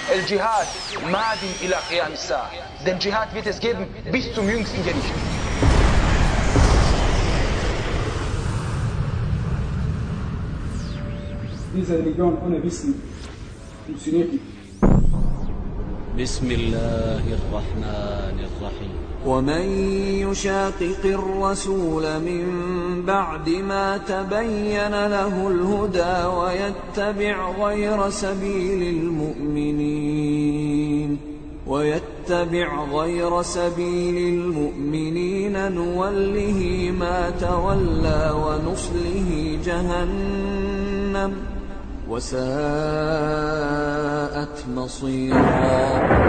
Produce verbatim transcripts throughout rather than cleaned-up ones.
الجهاد ماد إلى قيام الساعة. Den Dschihad wird es geben bis zum jüngsten Gericht. Diese Religion ohne Wissen funktioniert nicht. بسم الله الرحمن الرحيم. ومن يشاقق الرسول من بعد ما تبين له الهدى ويتبع غير سبيل المؤمنين ويتبع غير سبيل المؤمنين نوله ما تولى ونصله جهنم وساءت مصيرا.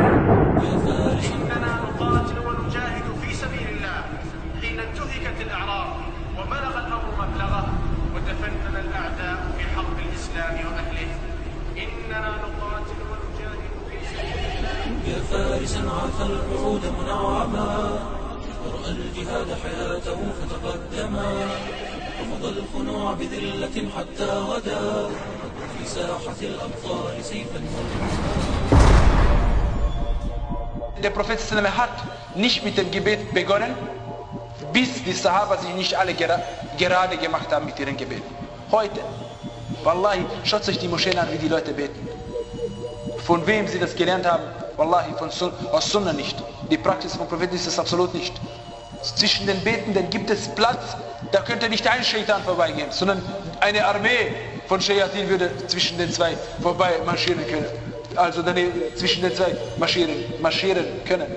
إننا نقاتل ونجاهد في سبيل الله حين انتهكت الأعراض وبلغ الأمر مبلغه وتفنن الأعداء في حرب الإسلام وأهله. إننا نقاتل ونجاهد في سبيل الله. يا فارسا عاف العهود منعما ورأى الجهاد حياته فتقدما رفض الخنوع بذلة حتى غدا في ساحة الأبطال سيفا Der Prophet hat nicht mit dem Gebet begonnen, bis die Sahaba sich nicht alle gerade gemacht haben mit ihrem Gebet. Heute, Wallahi, schaut sich die Moscheen an, wie die Leute beten. Von wem sie das gelernt haben, Wallahi, von Sun aus Sunna nicht. Die Praxis vom Propheten ist es absolut nicht. Zwischen den Betenden gibt es Platz, da könnte nicht ein Shaitan vorbeigehen, sondern eine Armee von Shayatin würde zwischen den zwei vorbei marschieren können. Also daneben, zwischen den zwei marschieren, marschieren können.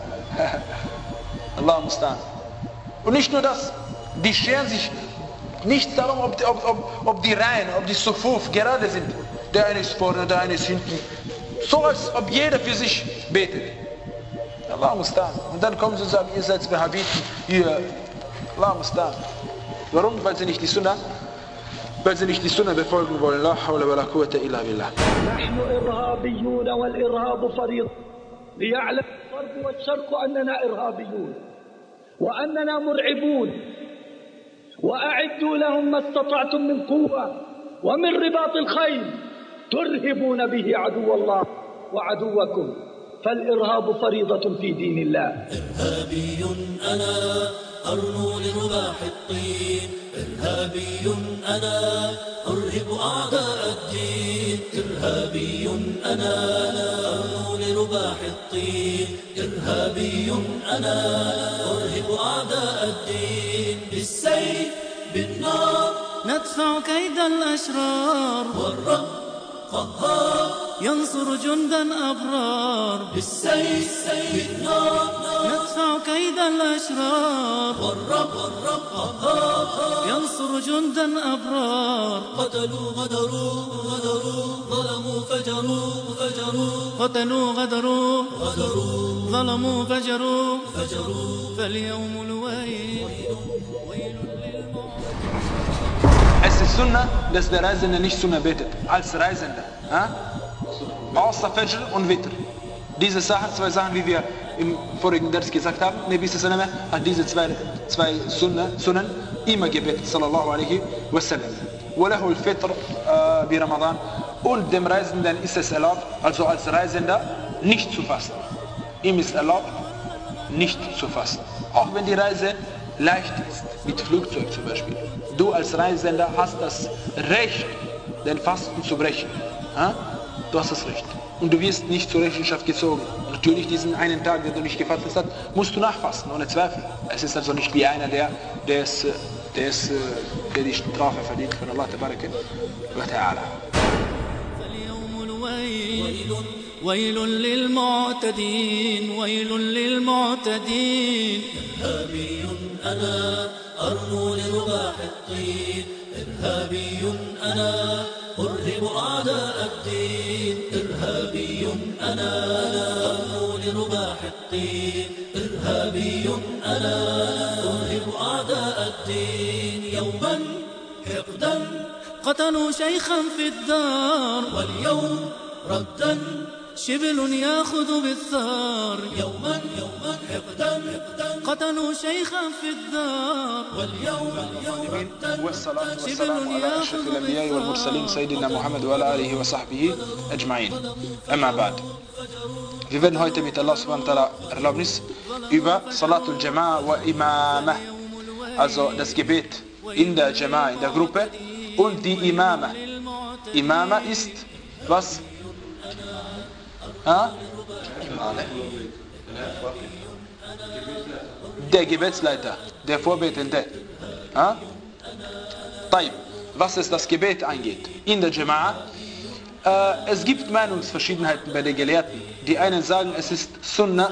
Allah mustan. Und nicht nur das, die scheren sich nicht darum, ob, ob, ob, ob die Reihen, ob die Sufuf gerade sind. Der eine ist vorne, der eine ist hinten. So als ob jeder für sich betet. Allah mustan. Und dann kommen sie und sagen, ihr seid Wahhabiten, ihr, Allah mustan. Warum? Weil sie nicht die Sunnah weil sie nicht die Sunna befolgen wollen. La hawla wa la quwwata illa billah. نحن إرهابيون والإرهاب فريضة. ليعلم الغرب والشرق أننا إرهابيون وأننا مرعبون وأعدوا لهم ما استطعتم من قوة ومن رباط الخيل ترهبون به عدو الله وعدوكم فالإرهاب فريضة في دين الله. إرهابي أنا أرنو لرباح الطين إرهابي أنا أرهب أعداء الدين إرهابي أنا أرنو لرباح الطين إرهابي أنا أرهب أعداء الدين بالسيف بالنار ندفع كيد الأشرار والرب قهار ينصر جندا أبرار بالسيف بالنار ندفع كيد الأشرار والرب والرب قهار ينصر جندا أبرار قتلوا غدروا غدروا ظلموا فجروا فجروا قتلوا غدروا غدروا ظلموا فجروا فجروا فاليوم الويل ويل Es ist Sunna, dass der Reisende nicht Sunna betet, als Reisender. Ja? Außer Fajr und Witr. Diese Sachen, zwei Sachen, wie wir im vorigen Vers gesagt haben, Nabi sallallahu alaihi wasallam hat diese zwei, zwei Sunna, Sunnen immer gebetet, sallallahu alaihi wasallam. وله الفطر bei Ramadan. Und dem Reisenden ist es erlaubt, also als Reisender, nicht zu fasten. Ihm ist erlaubt, nicht zu fasten. Auch wenn die Reise leicht ist, mit Flugzeug zum Beispiel. Du als Reisender hast das Recht, den Fasten zu brechen. Ja? Du hast das Recht. Und du wirst nicht zur Rechenschaft gezogen. Natürlich diesen einen Tag, den du nicht gefastet hast, musst du nachfasten, ohne Zweifel. Es ist also nicht wie einer, der, der, ist, der, ist, der die Strafe verdient von Allah tabaraka wa ta'ala. ويل للمعتدين ويل للمعتدين. إرهابي أنا أرنو لرباح الطين إرهابي أنا أرهب أعداء الدين إرهابي أنا أرنو لرباح الطين إرهابي أنا أرهب أعداء الدين يوما حقدا قتلوا شيخا في الدار واليوم ردا شبل ياخذ بالثار يوما يوما حقدا قتلوا شيخا في الدار واليوم اليوم والصلاة والسلام على أشرف الأنبياء والمرسلين سيدنا Muhammad وعلى آله وصحبه أجمعين. أما بعد. Wir werden heute mit Allah subhanahu wa ta'ala Erlaubnis über Salatul Jama'a wa Imamah, also das Gebet in der Jama'a, in der Gruppe, und die Imama. Imama ist was? Ha? Der Gebetsleiter, der Vorbetende. Ha? طيب, was es das Gebet angeht in der Jama'a, äh, es gibt Meinungsverschiedenheiten bei den Gelehrten. Die einen sagen, es ist Sunnah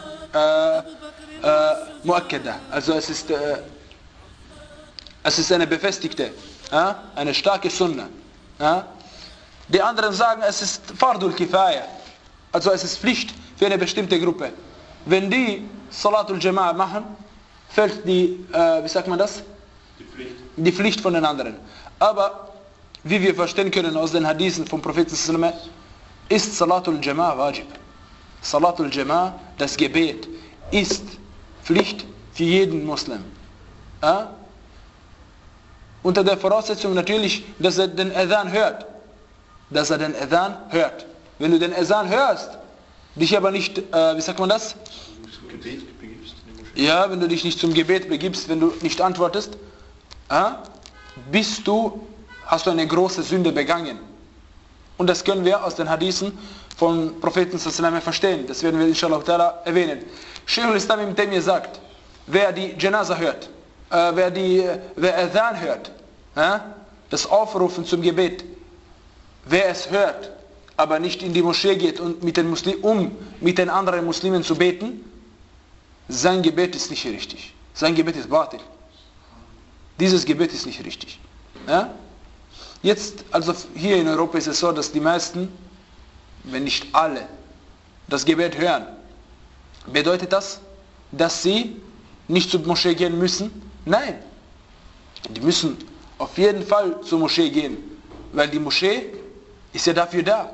Mu'akkada, äh, äh, also es ist, äh, es ist eine befestigte, äh, eine starke Sunnah. Äh. Die anderen sagen, es ist Fardul Kifaya, also es ist Pflicht für eine bestimmte Gruppe. Wenn die Salatul Jama'a machen, fällt die, äh, wie sagt man das? Die Pflicht. Die Pflicht von den anderen. Aber wie wir verstehen können aus den Hadithen vom Propheten sallallahu alaihi wasallam, ist Salatul Jama'a wajib. Salatul Jama'a, das Gebet, ist Pflicht für jeden Muslim. Ja? Unter der Voraussetzung natürlich, dass er den Adhan hört. Dass er den Adhan hört. Wenn du den Adhan hörst, dich aber nicht, äh, wie sagt man das? Zum Gebet begibst. Ja, wenn du dich nicht zum Gebet begibst, wenn du nicht antwortest, äh, bist du, hast du eine große Sünde begangen. Und das können wir aus den Hadithen vom Propheten sallallahu alaihi wasallam verstehen. Das werden wir inshallah ta'ala erwähnen. Shaykh al-Islam ibn Taymiyyah sagt, wer die Janaza hört, äh, wer die, wer Adhan hört, äh, das Aufrufen zum Gebet, wer es hört, aber nicht in die Moschee geht und mit den Muslim, um mit den anderen Muslimen zu beten, sein Gebet ist nicht richtig. Sein Gebet ist batil. Dieses Gebet ist nicht richtig. Ja? Jetzt, also hier in Europa ist es so, dass die meisten, wenn nicht alle, das Gebet hören. Bedeutet das, dass sie nicht zur Moschee gehen müssen? Nein. Die müssen auf jeden Fall zur Moschee gehen, weil die Moschee ist ja dafür da.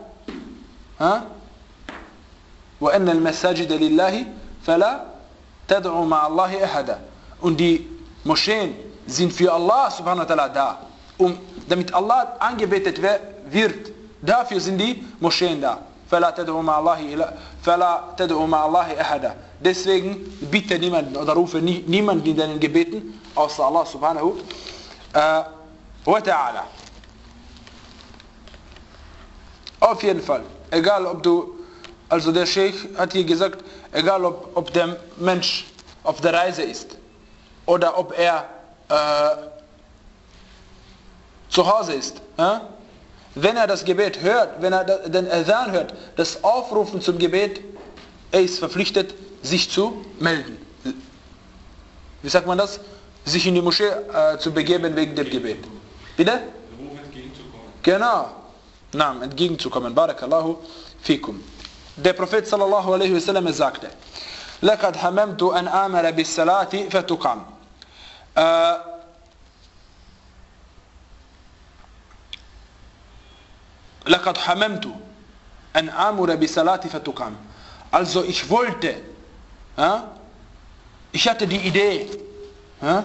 وَأَنَّ الْمَسَاجِدَ لِلَّهِ فَلَا تَدْعُوا مَعَ اللَّهِ أَحَدًا. Und die Moscheen sind für Allah subhanahu wa ta'ala da. Um, damit Allah angebetet wird, dafür sind die Moscheen da. فَلَا تَدْعُوا مَعَ اللَّهِ أَحَدًا. Deswegen bitte niemanden oder rufe nie, niemanden in deinen Gebeten, außer Allah subhanahu äh, wa ta'ala. Auf jeden Fall. Egal ob du, also der Sheikh hat hier gesagt, egal ob, ob der Mensch auf der Reise ist oder ob er äh, zu Hause ist. Äh? Wenn er das Gebet hört, wenn er den Adhan hört, das Aufrufen zum Gebet, er ist verpflichtet, sich zu melden. Wie sagt man das? Sich in die Moschee äh, zu begeben wegen dem Gebet. Bitte? Ruf entgegenzukommen. Genau. Naam, entgegenzukommen. Barakallahu fikum. Der Prophet sallallahu alaihi wasallam sagte, لَقَدْ حَمَمْتُ أَنْ آمَرَ بِالصَّلَاةِ فَتُقَامْ. Äh, لَقَدْ حَمَمْتُ أَنْ آمُرَ بِالصَّلَاةِ فَتُقَامْ. Also ich wollte, ja, ich hatte die Idee, ja,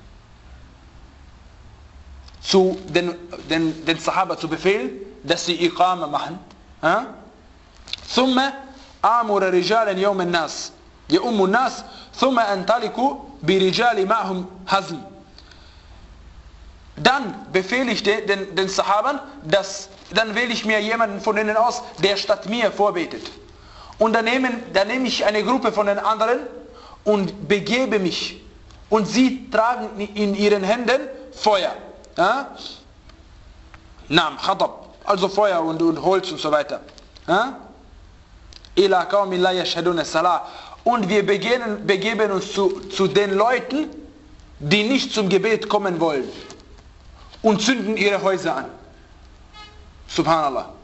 zu den, den, den Sahaba zu befehlen, dass sie Iqama machen. Ja? ثم آمر رجالا يوم الناس يؤم الناس ثم أنطلق برجال معهم حزم. Dann befehle ich den, den, den Sahabern, dass, dann wähle ich mir jemanden von ihnen aus, der statt mir vorbetet. Und dann nehme, dann nehme ich eine Gruppe von den anderen und begebe mich. Und sie tragen in ihren Händen Feuer. Ja? Naam, Khatab, also Feuer und, und Holz und so weiter. Ja? Ila qawmin la yashhaduna salah. Und wir begeben, begeben uns zu, zu den Leuten, die nicht zum Gebet kommen wollen. Und zünden ihre Häuser an. Subhanallah.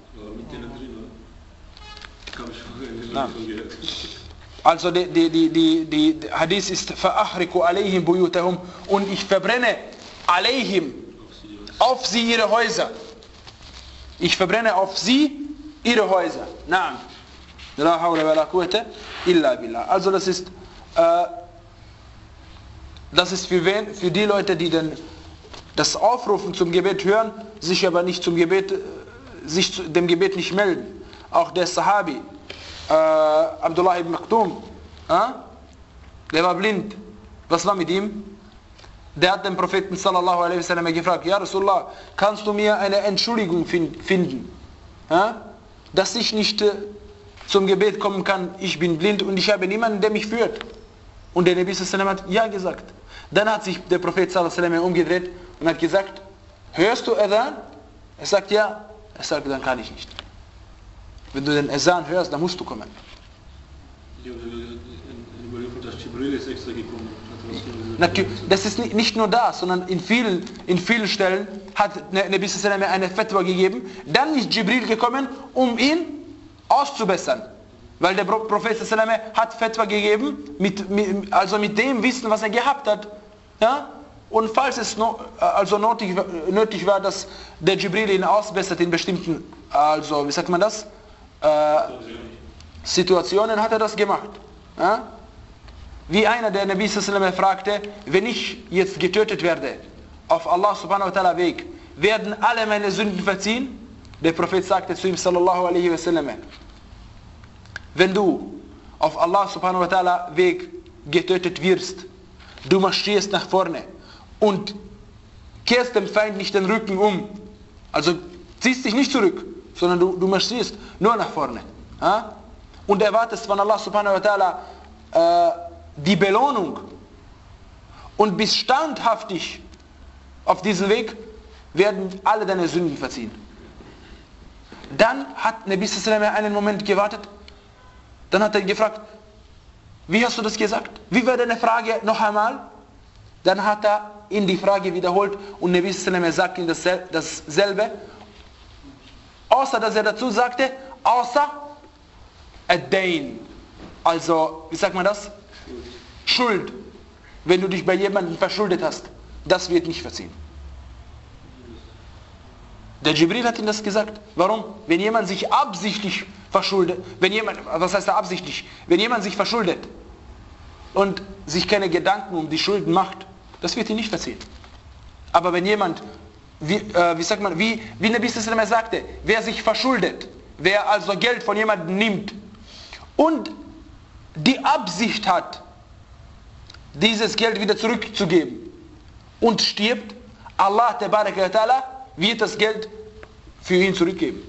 Also die, die, die, die, die Hadith ist فَأَحْرِكُ عَلَيْهِمْ بُيُوتَهُمْ. Und ich verbrenne عَلَيْهِمْ, auf sie ihre Häuser. Ich verbrenne auf sie ihre Häuser. Naam. La hawla wa la quwwata illa billah. Also das ist, äh, das ist für wen? Für die Leute, die den, das Aufrufen zum Gebet hören, sich aber nicht zum Gebet, sich zu, dem Gebet nicht melden. Auch der Sahabi, äh, Abdullah ibn Maktum, äh, der war blind. Was war mit ihm? Der hat den Propheten sallallahu alaihi wasallam gefragt, ja Rasulullah, kannst du mir eine Entschuldigung finden, ja? Dass ich nicht äh, zum Gebet kommen kann, ich bin blind und ich habe niemanden, der mich führt. Und der Nabi sallallahu alaihi wasallam hat ja gesagt. Dann hat sich der Prophet sallallahu alaihi wasallam umgedreht und hat gesagt, hörst du Adhan? Er sagt ja. Er sagt, dann kann ich nicht. Wenn du den Adhan hörst, dann musst du kommen. Natürlich, das ist nicht nur das, sondern in vielen, in vielen Stellen hat Nabi sallallahu alaihi wasallam eine Fatwa gegeben, dann ist Jibril gekommen, um ihn auszubessern. Weil der Prophet sallallahu alaihi wasallam hat Fatwa gegeben, mit, mit, also mit dem Wissen, was er gehabt hat. Ja? Und falls es no, also nötig, nötig war, dass der Jibril ihn ausbessert in bestimmten, also wie sagt man das, äh, Situationen, hat er das gemacht. Ja? Wie einer der Nabi sallallahu alaihi wasallam fragte, wenn ich jetzt getötet werde, auf Allah subhanahu wa ta'ala Weg, werden alle meine Sünden verziehen? Der Prophet sagte zu ihm sallallahu alaihi wasallam, wenn du auf Allah subhanahu wa ta'ala Weg getötet wirst, du marschierst nach vorne und kehrst dem Feind nicht den Rücken um, also ziehst dich nicht zurück, sondern du, du marschierst nur nach vorne, ja? Und erwartest von Allah subhanahu wa ta'ala äh, die Belohnung und bist standhaftig auf diesem Weg, werden alle deine Sünden verziehen. Dann hat Nabi sallallahu alaihi wasallam einen Moment gewartet, dann hat er gefragt, wie hast du das gesagt? Wie war deine Frage noch einmal? Dann hat er ihn die Frage wiederholt und Nabi sallallahu alaihi wasallam sagt ihm dasselbe, außer dass er dazu sagte, außer Ad-Dain, also wie sagt man das? Schuld. Wenn du dich bei jemandem verschuldet hast, das wird nicht verziehen. Der Jibril hat ihm das gesagt. Warum? Wenn jemand sich absichtlich verschuldet, wenn jemand, was heißt er absichtlich? Wenn jemand sich verschuldet und sich keine Gedanken um die Schulden macht, das wird ihn nicht verziehen. Aber wenn jemand, wie, äh, wie sagt man, wie, wie Nabi sallallahu alaihi wasallam sagte, wer sich verschuldet, wer also Geld von jemandem nimmt und die Absicht hat, dieses Geld wieder zurückzugeben und stirbt, Allah tabaraka wa ta'ala wird das Geld für ihn zurückgeben.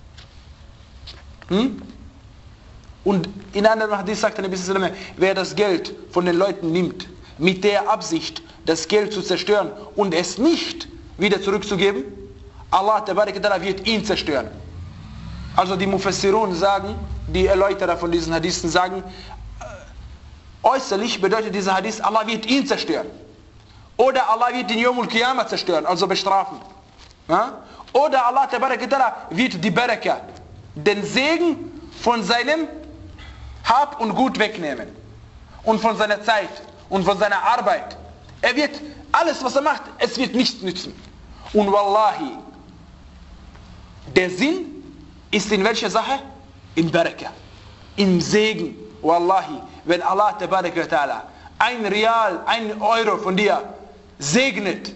Hm? Und in einem Hadith sagt der Nabi sallallahu alaihi wasallam, wer das Geld von den Leuten nimmt, mit der Absicht, das Geld zu zerstören und es nicht wieder zurückzugeben, Allah tabaraka wa ta'ala wird ihn zerstören. Also die Mufassirun sagen, die Erläuterer von diesen Hadithen sagen, äußerlich bedeutet dieser Hadith, Allah wird ihn zerstören. Oder Allah wird den Yawmul Qiyamah zerstören, also bestrafen. Ja? Oder Allah wird die Baraka, den Segen von seinem Hab und Gut wegnehmen. Und von seiner Zeit und von seiner Arbeit. Er wird, alles was er macht, es wird nichts nützen. Und Wallahi, der Sinn ist in welcher Sache? In Baraka, im Segen. Wallahi, wenn Allah tabaraka wa ta'ala ein Real, ein Euro von dir segnet,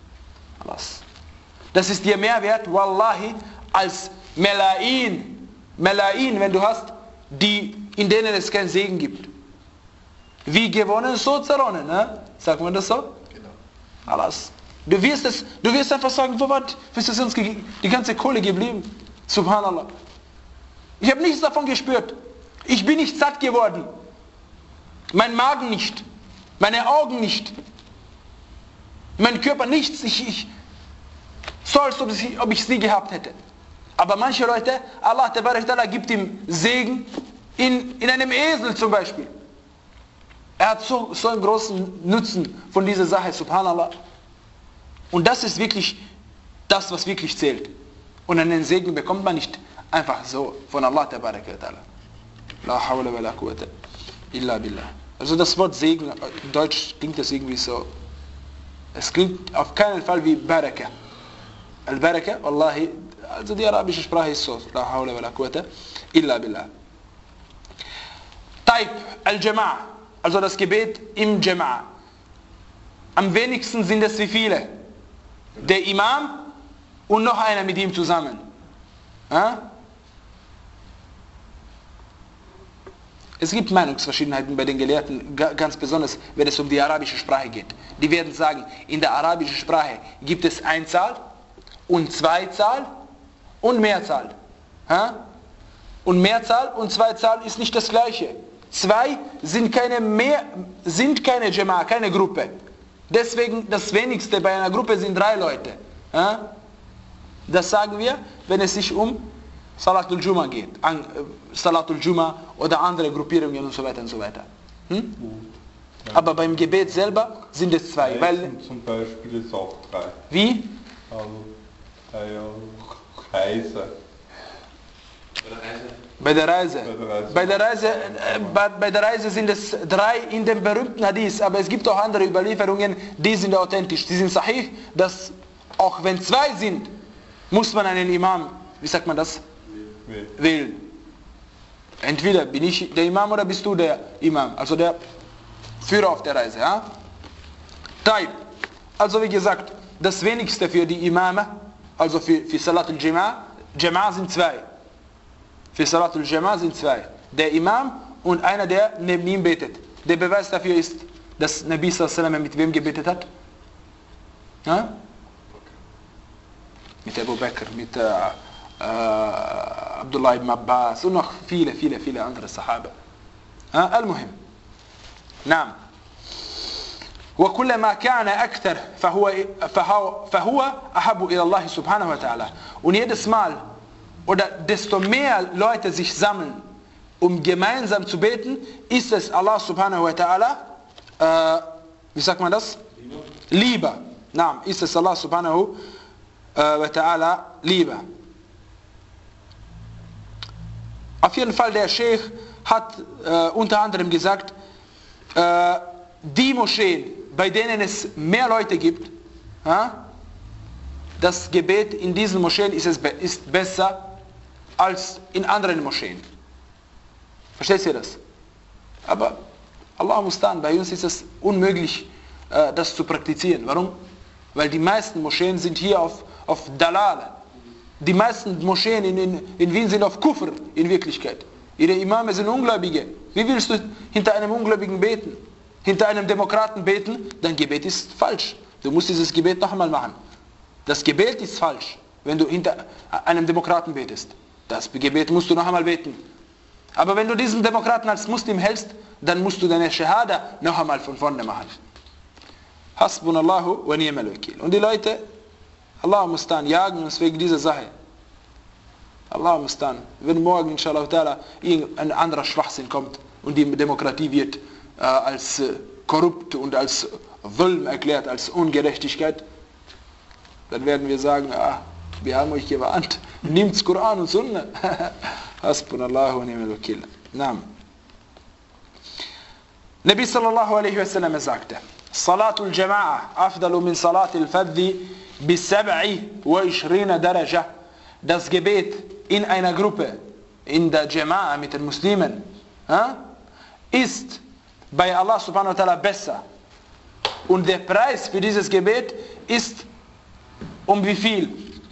das ist dir mehr wert, Wallahi, als Melain, Melain, wenn du hast, die, in denen es keinen Segen gibt. Wie gewonnen, so zerronnen, ne? Sagt man das so? Genau. Alles. Du wirst es, du wirst einfach sagen, wo war ist uns die ganze Kohle geblieben? Subhanallah. Ich habe nichts davon gespürt. Ich bin nicht satt geworden. Mein Magen nicht. Meine Augen nicht. Mein Körper nichts. Ich, ich, so als ob ich, ob ich sie gehabt hätte. Aber manche Leute, Allah Ta'ala gibt ihm Segen in, in einem Esel zum Beispiel. Er hat so, so einen großen Nutzen von dieser Sache, subhanallah. Und das ist wirklich das, was wirklich zählt. Und einen Segen bekommt man nicht einfach so von Allah Ta'ala. La hawla wa la quwwata illa billah. Also das Wort Segen, in Deutsch klingt das irgendwie so. Es klingt auf keinen Fall wie Baraka. Al-Baraka, Wallahi, also die arabische Sprache ist so. La hawla wa la quwwata illa billah. Taib, al-Jama'a, also das Gebet im Jama'a. Am wenigsten sind es wie viele? Der Imam und noch einer mit ihm zusammen. Ja? Es gibt Meinungsverschiedenheiten bei den Gelehrten, ganz besonders wenn es um die arabische Sprache geht. Die werden sagen, in der arabischen Sprache gibt es Einzahl und Zweizahl und Mehrzahl. Ja? Und Mehrzahl und Zweizahl ist nicht das gleiche. Zwei sind keine, mehr, sind keine Jama'a, keine Gruppe. Deswegen das wenigste bei einer Gruppe sind drei Leute. Ja? Das sagen wir, wenn es sich um Salatul Juma geht. An, äh, Salatul Juma oder andere Gruppierungen und so weiter und so weiter. Hm? Ja. Aber beim Gebet selber sind es zwei. Reisen weil, zum Beispiel ist auch drei. Wie? Reise. Bei der Reise. Bei der Reise, äh, bei, bei der Reise sind es drei in dem berühmten Hadith, aber es gibt auch andere Überlieferungen, die sind authentisch, die sind sahih, dass auch wenn zwei sind, muss man einen Imam, wie sagt man das? Wählen. Wählen. Entweder bin ich der Imam oder bist du der Imam, also der Führer auf der Reise. Ja? Taib. Also wie gesagt, das wenigste für die Imame, also für, für Salatul Jama'a, Jama'a sind zwei. Für Salatul Jama'a sind zwei. Der Imam und einer, der neben ihm betet. Der Beweis dafür ist, dass Nabi sallallahu alaihi wasallam mit wem gebetet hat? Ja? Mit Abu Bakr, mit äh, äh, Abdullah ibn Abbas und noch viele, viele, viele andere Sahaba. Ja? Al-Muhim. Naam. وكلما كان أكثر فهو فهو فهو أحب إلى الله سبحانه وتعالى. Und jedes Mal oder desto mehr Leute sich sammeln, um gemeinsam zu beten, ist es Allah subhanahu wa ta'ala, äh, wie sagt man das? Lieber. Naam, ist es Allah subhanahu wa ta'ala lieber. Auf jeden Fall, der Sheikh hat äh, unter anderem gesagt, äh, die Moscheen, bei denen es mehr Leute gibt, ja, das Gebet in diesen Moscheen ist, es be ist besser als in anderen Moscheen. Versteht ihr das? Aber Allah mustan, bei uns ist es unmöglich, äh, das zu praktizieren. Warum? Weil die meisten Moscheen sind hier auf, auf Dalala. Die meisten Moscheen in, in, in Wien sind auf Kufr in Wirklichkeit. Ihre Imame sind Ungläubige. Wie willst du hinter einem Ungläubigen beten? Hinter einem Demokraten beten? Dein Gebet ist falsch. Du musst dieses Gebet noch einmal machen. Das Gebet ist falsch, wenn du hinter einem Demokraten betest. Das Gebet musst du noch einmal beten. Aber wenn du diesen Demokraten als Muslim hältst, dann musst du deine Shahada noch einmal von vorne machen. Hasbunallahu wa ni'mal wakil. Und die Leute, Allah mustan, jagen uns wegen dieser Sache. Allah mustan. Wenn morgen, inshallah ta'ala, ein anderer Schwachsinn kommt und die Demokratie wird äh, als äh, korrupt und als Zulm erklärt, als Ungerechtigkeit, dann werden wir sagen, ah, wir haben euch gewarnt, nimmt's Koran und Sunna. Hasbunallahu wa ni'mal wakil. Naam. Nabi sallallahu alaihi wasallam sagte, Salatul Jama'a afdalu min Salatil Fadhi bis sab'i wa ishrina daraja. Das Gebet in einer Gruppe, in der Jama'a mit den Muslimen, ja, ist bei Allah subhanahu wa ta'ala besser. Und der Preis für dieses Gebet ist um wie viel?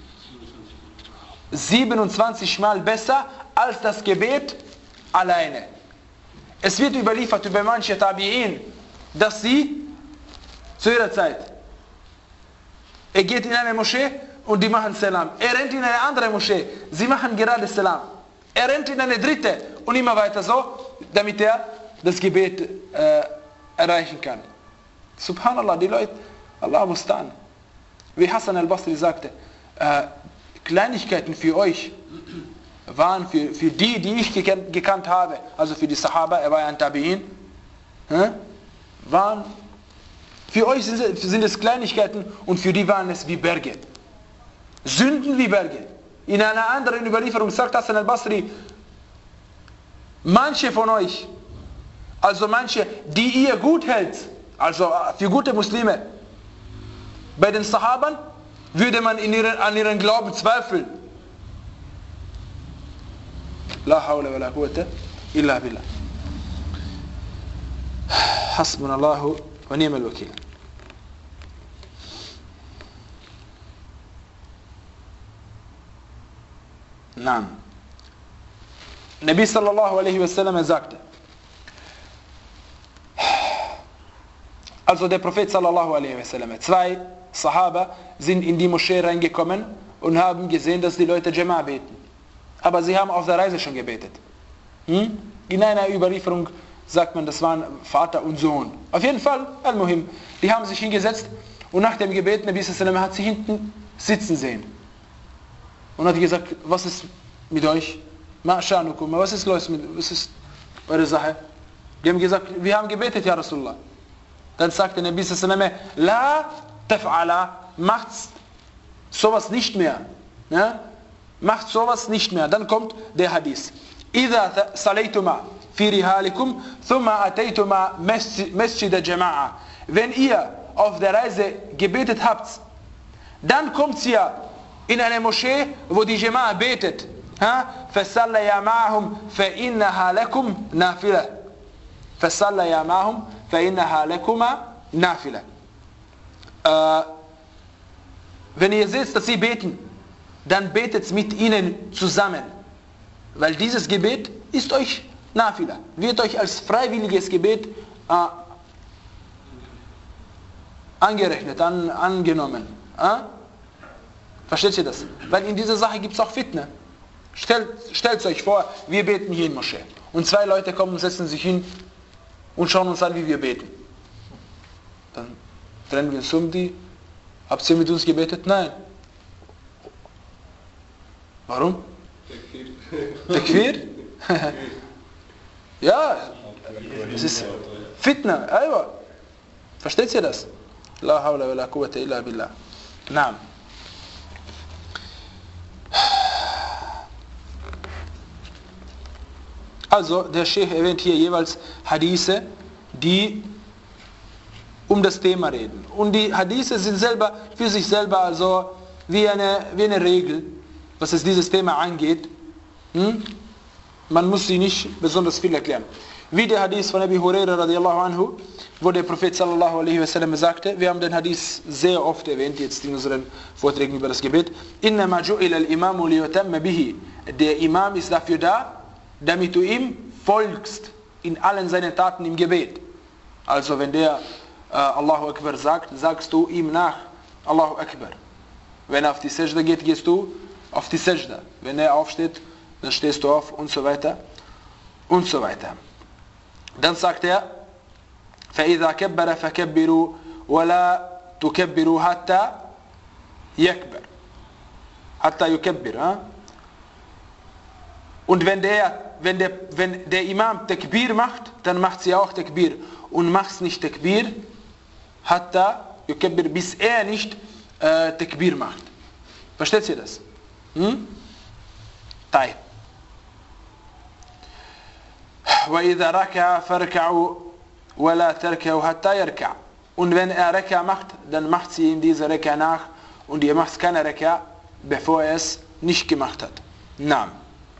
siebenundzwanzig Mal besser als das Gebet alleine. Es wird überliefert über manche Tabi'in, dass sie zu ihrer Zeit, er geht in eine Moschee und die machen Salam. Er rennt in eine andere Moschee, sie machen gerade Salam. Er rennt in eine dritte und immer weiter so, damit er das Gebet äh, erreichen kann. Subhanallah, die Leute, Allah mustan. Wie Hassan al-Basri sagte, äh, Kleinigkeiten für euch waren für, für die, die ich gekannt, gekannt habe, also für die Sahaba, er war ja ein Tabi'in, äh, waren, für euch sind, sind es Kleinigkeiten und für die waren es wie Berge. Sünden wie Berge. In einer anderen Überlieferung sagt Hassan al-Basri, manche von euch, also manche, die ihr gut hält, also für gute Muslime, bei den Sahabern würde man in ihren, an ihren Glauben zweifeln. La hawla wa la quwwata illa billah. Hasbunallahu wa ni'mal wakil. Naam. Nabi sallallahu alaihi wasallam sagte, also der Prophet sallallahu alaihi wasallam, zwei Sahaba sind in die Moschee reingekommen und haben gesehen, dass die Leute Jama'a beten. Aber sie haben auf der Reise schon gebetet. Hm? In einer Überlieferung sagt man, das waren Vater und Sohn. Auf jeden Fall, al-Muhim, die haben sich hingesetzt und nach dem Gebet, Nabi sallallahu alaihi wasallam hat sie hinten sitzen sehen. Und hat gesagt, was ist mit euch? Ma'shanukum, was ist los mit, was ist eure Sache? Die haben gesagt, wir haben gebetet, ja Rasulullah. Dann sagte Nabi sallallahu alaihi wasallam, la taf'ala, macht's sowas nicht mehr. Ja? Macht sowas nicht mehr. Dann kommt der Hadith. Idha salaytuma fi rihalikum, thumma ataytuma masjid jama'a. Wenn ihr auf der Reise gebetet habt, dann kommt ihr in eine Moschee, wo die Jama'a betet. فَسَلَّ يَا مَعَهُمْ فَإِنَّهَا لَكُمْ نَافِلَةٌ فَسَلَّ يَا مَعَهُمْ فَإِنَّهَا لَكُمْ نَافِلَةٌ äh, Wenn ihr seht, dass sie beten, dann betet mit ihnen zusammen. Weil dieses Gebet ist euch Nafila, wird euch als freiwilliges Gebet äh, angerechnet, an, angenommen. Äh? Versteht ihr das? Weil in dieser Sache gibt es auch Fitne. Stellt, stellt euch vor, wir beten hier in Moschee. Und zwei Leute kommen und setzen sich hin und schauen uns an, wie wir beten. Dann drehen wir uns um die. Habt ihr mit uns gebetet? Nein. Warum? Takfir? Ja, es ist Fitna. Aywa. Versteht ihr das? La hawla wa la quwwata illa billah. Naam. Also, der Sheikh erwähnt hier jeweils Hadithe, die um das Thema reden. Und die Hadithe sind selber für sich selber also wie eine, wie eine Regel, was es dieses Thema angeht. Hm? Man muss sie nicht besonders viel erklären. Wie der Hadith von Abi Huraira radiallahu anhu, wo der Prophet sallallahu alaihi wasallam sagte, wir haben den Hadith sehr oft erwähnt, jetzt in unseren Vorträgen über das Gebet, إِنَّمَا جُعِلَ الْإِمَامُ لِيُتَمَّ بِهِ. Der Imam ist dafür da, damit du ihm folgst in allen seinen Taten im Gebet. Also wenn der äh, Allahu Akbar sagt, sagst du ihm nach Allahu Akbar. Wenn er auf die Sajda geht, gehst du auf die Sajda. Wenn er aufsteht, dann stehst du auf und so weiter und so weiter. Dann sagt er, فَإِذَا كَبَّرَ فَكَبِّرُوا وَلَا تُكَبِّرُوا حَتَّى يَكْبَرْ حَتَّى يُكَبِّرْ. Und wenn der, wenn, der, wenn der Imam Takbir macht, dann macht sie auch Takbir. Und macht nicht Takbir, hatta yukabbir, bis er nicht äh, Takbir macht. Versteht ihr das? Hm? طيب. وَإِذَا رَكَعَ فَرْكَعُوا وَلَا تَرْكَعُوا حَتَّى يَرْكَعُ. Und wenn er Reka macht, dann macht sie ihm diese Reka nach und ihr macht keine Reka, bevor er es nicht gemacht hat. Naam.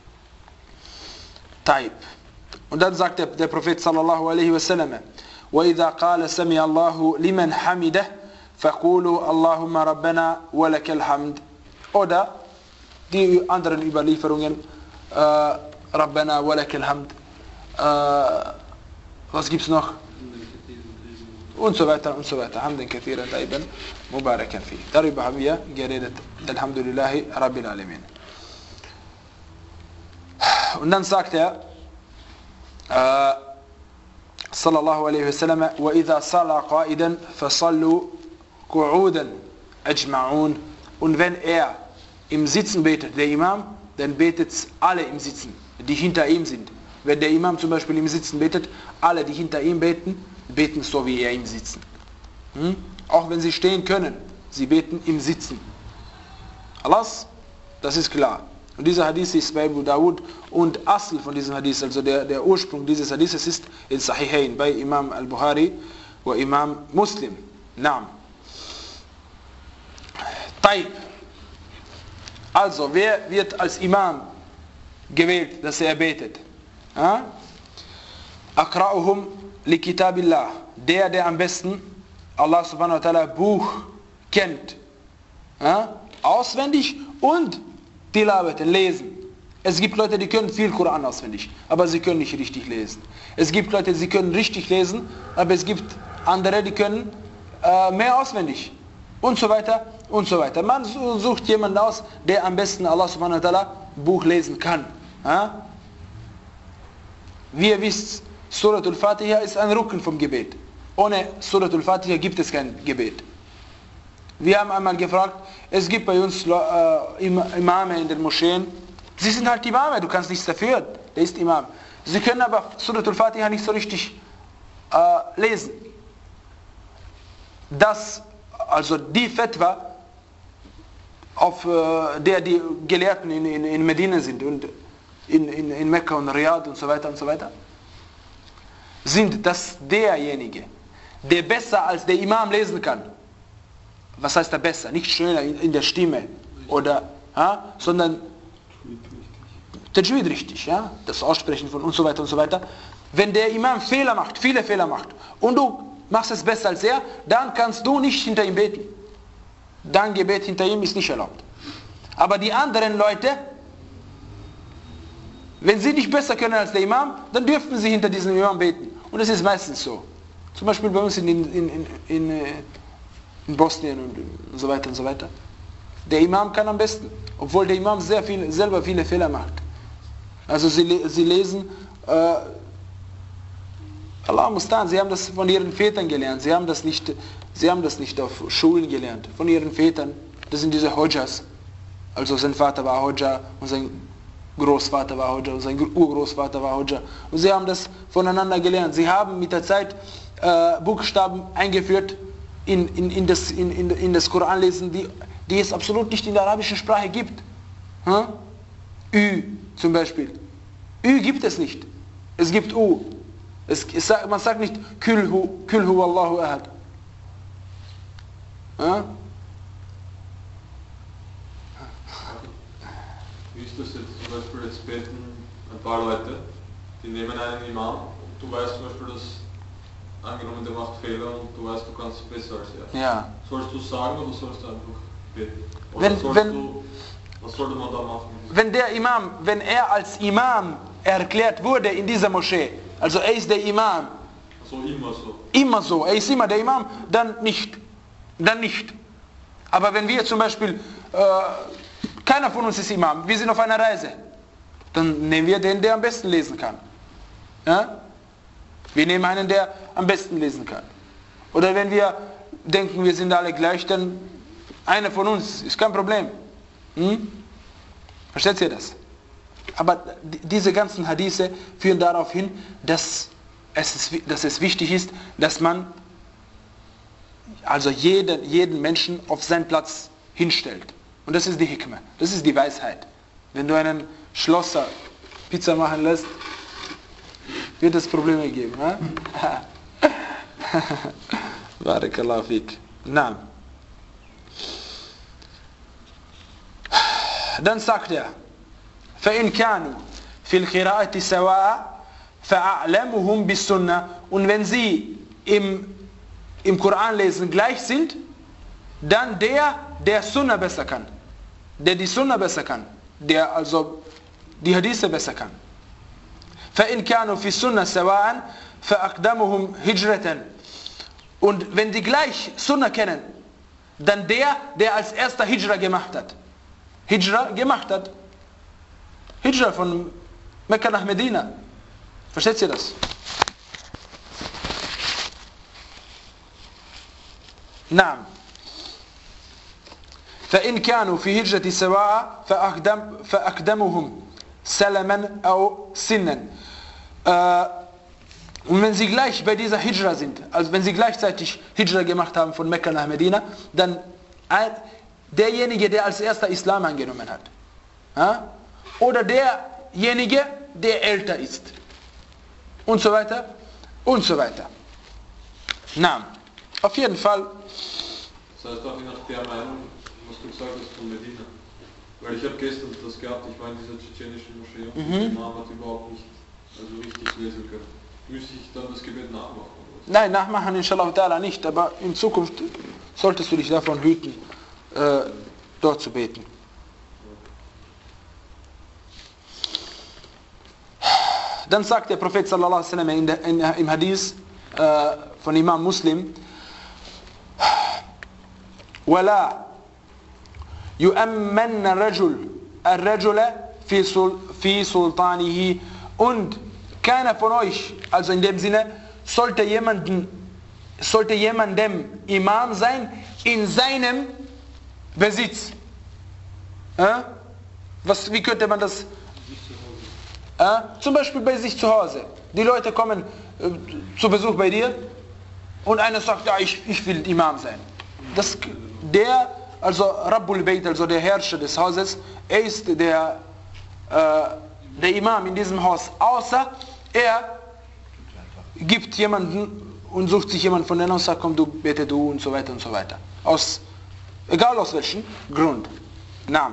طيب. Und dann sagt der, der Prophet sallallahu alaihi wasallam, وَإِذَا قَالَ سَمِعَ اللَّهُ لِمَنْ حَمِدَهُ فَقُولُوا اللَّهُمَّ رَبَّنَا وَلَكَ الْحَمْدُ. Oder die anderen Überlieferungen, äh, رَبَّنَا وَلَكَ الْحَمْدُ. Äh, was gibt's noch? Und so weiter und so weiter. Hamdan kathiran tayyiban mubarakan fi. Darüber haben wir geredet. Alhamdulillahi Rabbil Alamin. Und dann sagt er, äh, sallallahu alaihi wasallam, وَإِذَا صَلَى قَائِدًا فَصَلُّوا قُعُودًا أَجْمَعُونَ. Und wenn er im Sitzen betet, der Imam, dann betet alle im Sitzen, die hinter ihm sind. Wenn der Imam zum Beispiel im Sitzen betet, alle, die hinter ihm beten, beten so wie er im Sitzen. Hm? Auch wenn sie stehen können, sie beten im Sitzen. Alles, das ist klar. Und dieser Hadith ist bei Abu Dawud und Asl von diesem Hadith, also der, der Ursprung dieses Hadithes ist in Sahihain, bei Imam al-Bukhari und Imam Muslim. Naam. Taib. Also, wer wird als Imam gewählt, dass er betet? Akra'uhum li kitabillah. der, der am besten Allah subhanahu wa ta'ala Buch kennt, ja, auswendig und Tilawat, lesen. Es gibt Leute, die können viel Koran auswendig, aber sie können nicht richtig lesen. Es gibt Leute, die können richtig lesen, aber es gibt andere, die können äh, mehr auswendig. Und so weiter, und so weiter. Man sucht jemanden aus, der am besten Allah subhanahu wa ta'ala Buch lesen kann. Ja? Wie ihr wisst, Surat al-Fatiha ist ein Rücken vom Gebet. Ohne Surat al-Fatiha gibt es kein Gebet. Wir haben einmal gefragt, es gibt bei uns äh, Imame in den Moscheen. Sie sind halt Imame, du kannst nichts dafür, der ist Imam. Sie können aber Surat al-Fatiha nicht so richtig äh, lesen. Das, also die Fatwa, auf äh, der die Gelehrten in, in, in Medina sind und in, in, in Mekka und Riyadh und so weiter und so weiter, sind, dass derjenige, der besser als der Imam lesen kann, was heißt er besser? Nicht schöner in, in der Stimme, oder, ja, sondern Tajwid richtig, ja, das Aussprechen von und so weiter und so weiter. Wenn der Imam Fehler macht, viele Fehler macht, und du machst es besser als er, dann kannst du nicht hinter ihm beten. Dein Gebet hinter ihm ist nicht erlaubt. Aber die anderen Leute, wenn sie nicht besser können als der Imam, dann dürfen sie hinter diesem Imam beten. Und das ist meistens so. Zum Beispiel bei uns in, in, in, in, in Bosnien und so weiter und so weiter. Der Imam kann am besten, obwohl der Imam sehr viel, selber viele Fehler macht. Also sie, sie lesen, äh, Allah mustan, sie haben das von ihren Vätern gelernt. Sie haben das nicht, sie haben das nicht auf Schulen gelernt. Von ihren Vätern. Das sind diese Hodjas. Also sein Vater war Hodja und sein Großvater war Hodja und sein Urgroßvater war Hodja. Und sie haben das voneinander gelernt. Sie haben mit der Zeit äh, Buchstaben eingeführt in, in, in, das, in, in, in das Koranlesen, die, die es absolut nicht in der arabischen Sprache gibt. Hm? Ü zum Beispiel. Ü gibt es nicht. Es gibt U. Es, es, man sagt nicht Külhu, Külhu Allahu Ahad. Ja? Wie ist das jetzt zum Beispiel, jetzt beten ein paar Leute, die nehmen einen Imam und du weißt zum Beispiel, dass angenommen der macht Fehler und du weißt, du kannst besser als er. Ja. Sollst du sagen oder sollst du einfach beten? Oder wenn, sollst wenn, du, was sollte man da machen? Wenn der Imam, wenn er als Imam erklärt wurde in dieser Moschee, also er ist der Imam. So immer so. Immer so, er ist immer der Imam, dann nicht. Dann nicht. Aber wenn wir zum Beispiel, äh, keiner von uns ist Imam, wir sind auf einer Reise, dann nehmen wir den, der am besten lesen kann. Ja? Wir nehmen einen, der am besten lesen kann. Oder wenn wir denken, wir sind alle gleich, dann einer von uns, ist kein Problem. Hm? Versteht ihr das? Aber diese ganzen Hadithe führen darauf hin, dass es, dass es wichtig ist, dass man also jeden, jeden Menschen auf seinen Platz hinstellt. Und das ist die Hikmah, das ist die Weisheit. Wenn du einen Schlosser Pizza machen lässt, wird es Probleme geben. Barakallahu fik. Naam. Dann sagt er, فَإِنْ كَانُوا فِي الْقِرَاءَةِ سَوَاءً فَأَعْلَمُهُمْ بِالسُّنَّةِ. Und wenn sie im, im Koran lesen gleich sind, dann der, der Sunna besser kann. Der die Sunna besser kann. Der also die Hadithe besser kann. فَإِنْ كَانُوا فِي السُّنَّةِ سَوَاءً فَأَقْدَمُهُمْ هِجْرَةً. Und wenn die gleich Sunna kennen, dann der, der als erster Hijra gemacht hat. Hijra gemacht hat. Hijra von Mekka nach Medina. Versteht ihr das? Naam. فإن كانوا في هجرة سواء فأقدم فأقدمهم سلما أو سنا. Und wenn sie gleich bei dieser Hijra sind, also wenn sie gleichzeitig Hijra gemacht haben von Mekka nach Medina, dann derjenige, der als erster Islam angenommen hat. Ja? Oder derjenige, der älter ist. Und so weiter. Und so weiter. Na, auf jeden Fall. Das heißt auch nach der Meinung, was du gesagt hast von Medina. Weil ich habe gestern das gehabt, ich war in dieser tschetschenischen Moschee und mhm. der Imam hat überhaupt nicht also richtig lesen können. Müsste ich dann das Gebet nachmachen? Nein, nachmachen inshallah ta'ala nicht, aber in Zukunft solltest du dich davon hüten, äh, dort zu beten. Dann sagt der Prophet sallallahu alaihi wasallam in der, in, im Hadith äh, von Imam Muslim: وَلَا يُؤَمَّنَّ الرَّجُلُ الرَّجُلَ فِي فِي سُلْطَانِهِ. Und keiner von euch, also in dem Sinne, sollte jemanden, sollte jemandem Imam sein in seinem Besitz. Äh? Was, wie könnte man das? Äh? Zum Beispiel bei sich zu Hause. Die Leute kommen äh, zu Besuch bei dir und einer sagt, ja, ich, ich will Imam sein. Das, der, also Rabbul Bayt, also der Herrscher des Hauses, er ist der, äh, der Imam in diesem Haus, außer er gibt jemanden und sucht sich jemanden von denen und sagt, komm, du bete du und so weiter und so weiter. Aus, egal aus welchem Grund. Naam.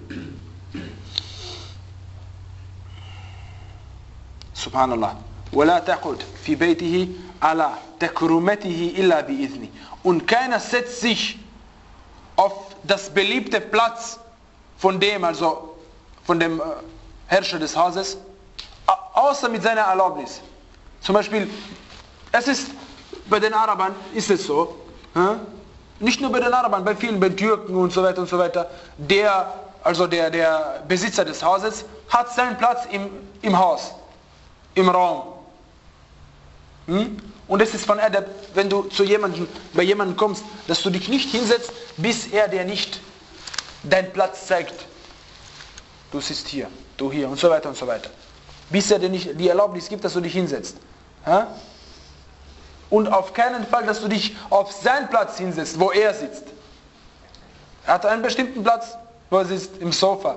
Subhanallah. وَلَا تَقُدْ فِي بَيْتِهِ عَلَى تَكْرُمَتِهِ إِلَّا بِإِذْنِ. Und keiner setzt sich auf das beliebte Platz von dem, also von dem Herrscher des Hauses, außer mit seiner Erlaubnis. Zum Beispiel, es ist bei den Arabern ist es so, äh? nicht nur bei den Arabern, bei vielen, bei Türken und so weiter und so weiter, der, also der, der Besitzer des Hauses hat seinen Platz im, im Haus, im Raum. Hm? Und es ist von Adab, wenn du zu jemandem, bei jemandem kommst, dass du dich nicht hinsetzt, bis er dir nicht deinen Platz zeigt. Du sitzt hier, du hier und so weiter und so weiter. Bis er dir nicht die Erlaubnis gibt, dass du dich hinsetzt. Ja? Und auf keinen Fall, dass du dich auf seinen Platz hinsetzt, wo er sitzt. Er hat einen bestimmten Platz, wo er sitzt, im Sofa.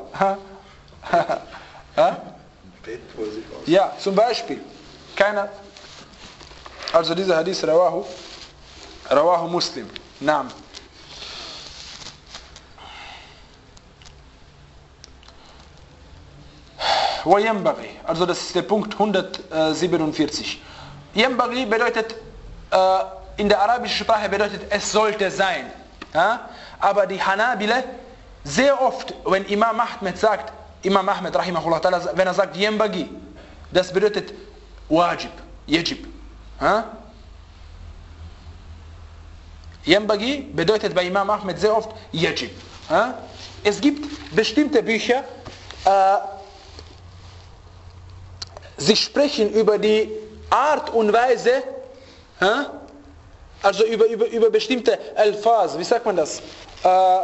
Ja? Ja, zum Beispiel. Keiner. Also dieser Hadith Rawahu, Rawahu Muslim. Naam. Wa yanbaghi, also das ist der Punkt hundertsiebenundvierzig. Yanbaghi bedeutet, äh, in der arabischen Sprache bedeutet, es sollte sein. Ja? Aber die Hanabila, sehr oft, wenn Imam Ahmed sagt, Imam Ahmed, rahimahullah ta'ala, wenn er sagt Yanbaghi, das bedeutet Wajib, Yajib. Ja? Yanbaghi bedeutet bei Imam Ahmed sehr oft Yajib. Ja? Es gibt bestimmte Bücher, äh, sie sprechen über die Art und Weise, äh, also über, über, über bestimmte Alfaz, wie sagt man das? Äh,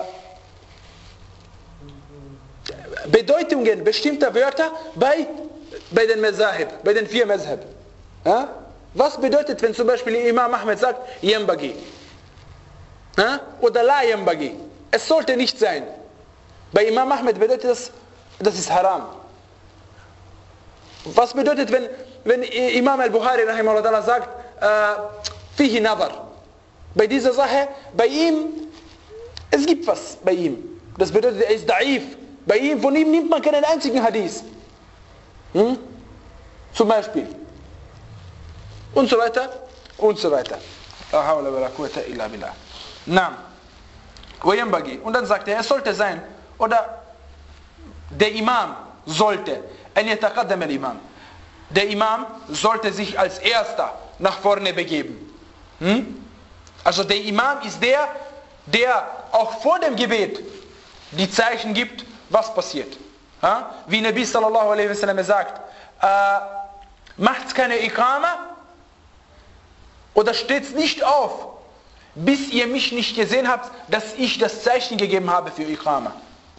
Bedeutungen bestimmter Wörter bei, bei den Mazahib, bei den vier Mazhab. Ja? Was bedeutet, wenn zum Beispiel Imam Ahmed sagt, Yanbaghi? Ja? Oder La Yanbaghi? Es sollte nicht sein. Bei Imam Ahmed bedeutet das, das ist haram. Was bedeutet, wenn, wenn Imam al-Bukhari rahimahullah sagt, Fihi äh, Nadar? Bei dieser Sache, bei ihm, es gibt was bei ihm. Das bedeutet, er ist da'if. Bei ihm, von ihm nimmt man keinen einzigen Hadith. Hm? Zum Beispiel. Und so weiter, und so weiter. La hawla wa la quwwata illa billah. Naam. Wa yanbaghi. Und dann sagt er, es sollte sein, oder der Imam sollte, an yataqaddam al-Imam. Der Imam sollte sich als Erster nach vorne begeben. Hm? Also der Imam ist der, der auch vor dem Gebet die Zeichen gibt, was passiert. Ha? Wie Nabi sallallahu alaihi wasallam sagt, äh, macht keine Iqama oder steht nicht auf, bis ihr mich nicht gesehen habt, dass ich das Zeichen gegeben habe für Iqama.